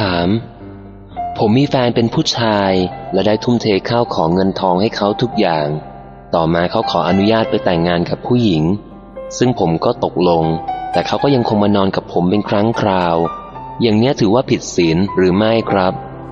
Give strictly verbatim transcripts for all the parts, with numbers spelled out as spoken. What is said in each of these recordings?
ามผมมีแฟนเป็นผู้ชายและได้ทุ่มเทข้าวของเงินทองให้เขาทุกอย่างต่อมาเขาขออนุญาตไปแต่งงานกับผู้หญิงซึ่งผมก็ตกลงแต่เขาก็ยังคงมานอนกับผมเป็นครั้งคราวอย่างเนี้ยถือว่าผิดศีลหรือไม่ครับ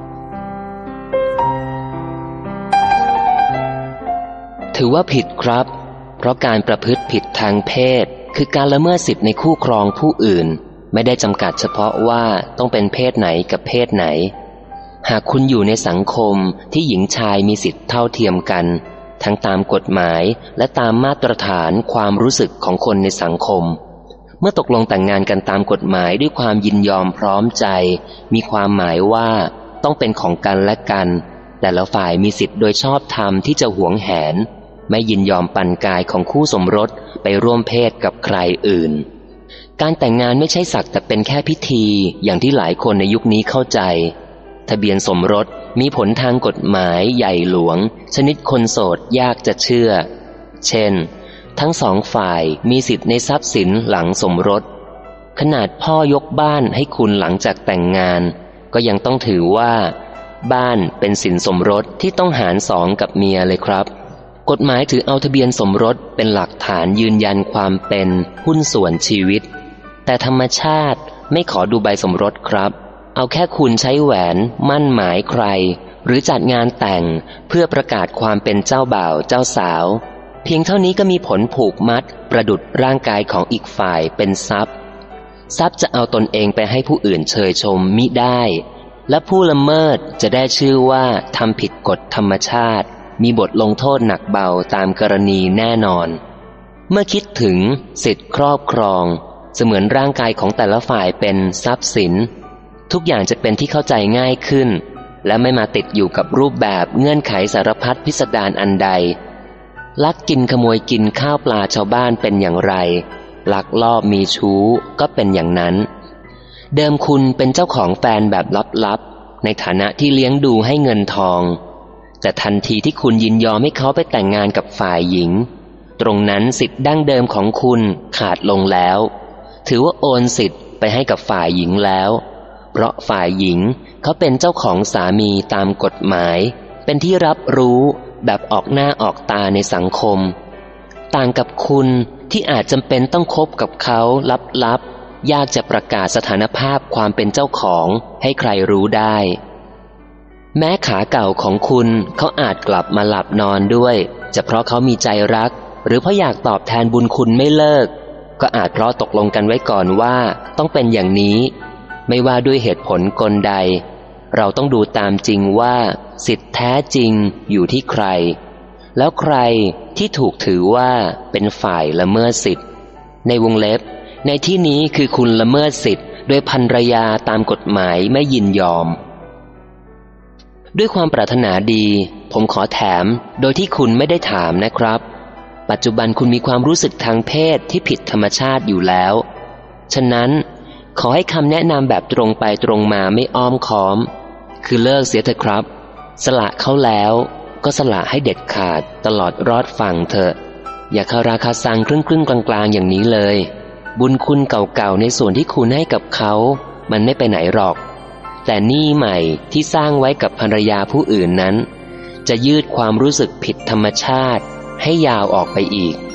ถือว่าผิดครับเพราะการประพฤติผิดทางเพศคือการละเมิดสิทธิในคู่ครองผู้อื่นไม่ได้จำกัดเฉพาะว่าต้องเป็นเพศไหนกับเพศไหนหากคุณอยู่ในสังคมที่หญิงชายมีสิทธิเท่าเทียมกันทั้งตามกฎหมายและตามมาตรฐานความรู้สึกของคนในสังคมเมื่อตกลงแต่งงานกันตามกฎหมายด้วยความยินยอมพร้อมใจมีความหมายว่าต้องเป็นของกันและกันแต่ละฝ่ายมีสิทธิ์โดยชอบธรรมที่จะหวงแหนไม่ยินยอมปันกายของคู่สมรสไปร่วมเพศกับใครอื่นการแต่งงานไม่ใช่สักแต่เป็นแค่พิธีอย่างที่หลายคนในยุคนี้เข้าใจทะเบียนสมรสมีผลทางกฎหมายใหญ่หลวงชนิดคนโสดยากจะเชื่อเช่นทั้งสองฝ่ายมีสิทธิ์ในทรัพย์สินหลังสมรสขนาดพ่อยกบ้านให้คุณหลังจากแต่งงานก็ยังต้องถือว่าบ้านเป็นสินสมรสที่ต้องหารสองกับเมียเลยครับกฎหมายถือเอาทะเบียนสมรสเป็นหลักฐานยืนยันความเป็นหุ้นส่วนชีวิตแต่ธรรมชาติไม่ขอดูใบสมรสครับเอาแค่คุณใช้แหวนมั่นหมายใครหรือจัดงานแต่งเพื่อประกาศความเป็นเจ้าบ่าวเจ้าสาวเพียงเท่านี้ก็มีผลผูกมัดประดุจร่างกายของอีกฝ่ายเป็นทรัพย์ทรัพย์จะเอาตนเองไปให้ผู้อื่นเชยชมมิได้และผู้ละเมิดจะได้ชื่อว่าทำผิดกฎธรรมชาติมีบทลงโทษหนักเบาตามกรณีแน่นอนเมื่อคิดถึงสิทธิครอบครองเสมือนร่างกายของแต่ละฝ่ายเป็นทรัพย์สินทุกอย่างจะเป็นที่เข้าใจง่ายขึ้นและไม่มาติดอยู่กับรูปแบบเงื่อนไขสารพัดพิสดารอันใดลักกินขโมยกินข้าวปลาชาวบ้านเป็นอย่างไรลักลอบมีชู้ก็เป็นอย่างนั้นเดิมคุณเป็นเจ้าของแฟนแบบลับๆในฐานะที่เลี้ยงดูให้เงินทองแต่ทันทีที่คุณยินยอมให้เขาไปแต่งงานกับฝ่ายหญิงตรงนั้นสิทธิ์ดั้งเดิมของคุณขาดลงแล้วถือว่าโอนสิทธิ์ไปให้กับฝ่ายหญิงแล้วเพราะฝ่ายหญิงเขาเป็นเจ้าของสามีตามกฎหมายเป็นที่รับรู้แบบออกหน้าออกตาในสังคมต่างกับคุณที่อาจจำเป็นต้องคบกับเขาลับๆยากจะประกาศสถานภาพความเป็นเจ้าของให้ใครรู้ได้แม้ขาเก่าของคุณเขาอาจกลับมาหลับนอนด้วยจะเพราะเขามีใจรักหรือเพราะอยากตอบแทนบุญคุณไม่เลิกก็อาจเพราะตกลงกันไว้ก่อนว่าต้องเป็นอย่างนี้ไม่ว่าด้วยเหตุผลกลใดเราต้องดูตามจริงว่าสิทธิแท้จริงอยู่ที่ใครแล้วใครที่ถูกถือว่าเป็นฝ่ายละเมิดสิทธิ์ในวงเล็บในที่นี้คือคุณละเมิดสิทธิ์โดยภรรยาตามกฎหมายไม่ยินยอมด้วยความปรารถนาดีผมขอแถมโดยที่คุณไม่ได้ถามนะครับปัจจุบันคุณมีความรู้สึกทางเพศที่ผิดธรรมชาติอยู่แล้วฉะนั้นขอให้คำแนะนำแบบตรงไปตรงมาไม่อ้อมค้อมคือเลิกเสียเถอะครับสละเขาแล้วก็สละให้เด็ดขาดตลอดรอดฝั่งเถอะอย่าคาราคาซังครึ่งครึ่งกลางกลางอย่างนี้เลยบุญคุณเก่าๆในส่วนที่คุณให้กับเขามันไม่ไปไหนหรอกแต่หนี้ใหม่ที่สร้างไว้กับภรรยาผู้อื่นนั้นจะยืดความรู้สึกผิดธรรมชาติให้ยาวออกไปอีก